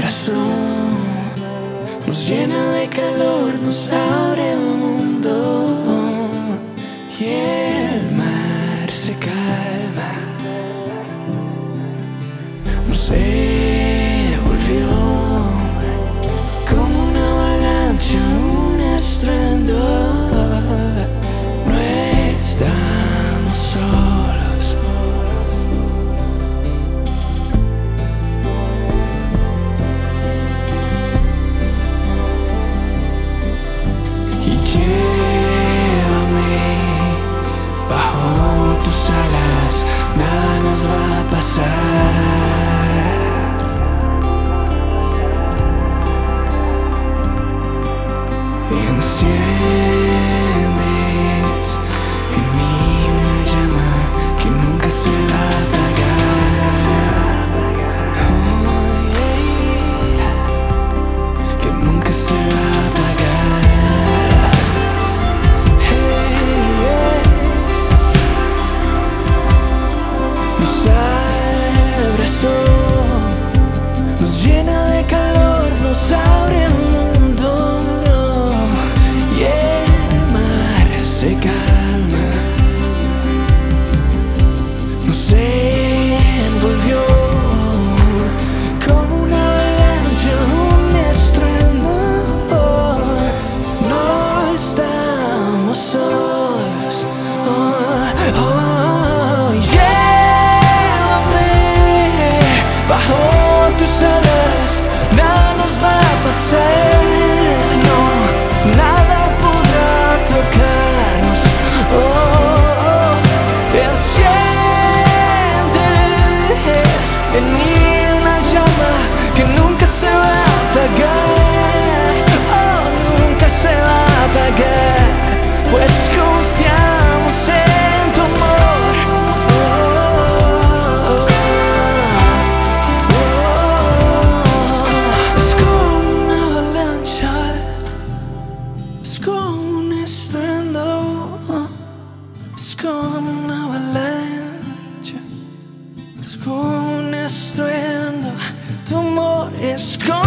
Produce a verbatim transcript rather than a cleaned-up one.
abrazo, nos llena de calor, nos abre el mundo y el mar se calma. Nos envolvió como una avalancha, un estruendo. No estamos solos. Y llévame bajo tus alas, nada nos va a pasar. Enciendes en mí una llama que nunca se va a apagar. Oh, yeah, que nunca se va a apagar. Hey, yeah. Nos abrazó, nos llena de calor, nos abre el mundo. Se calma, nos envolvió como una avalancha, un estruendo. No estamos solos. Oh, oh, llévame bajo tus alas, nada nos va a pasar. No, nada podrá tocar. En mí una llama que nunca se va a apagar. Oh, nunca se va a apagar, pues confiamos en tu amor. Oh, oh, oh. Es como una avalancha, es como un estruendo, es como una avalancha, es como un estruendo. Tu amor es como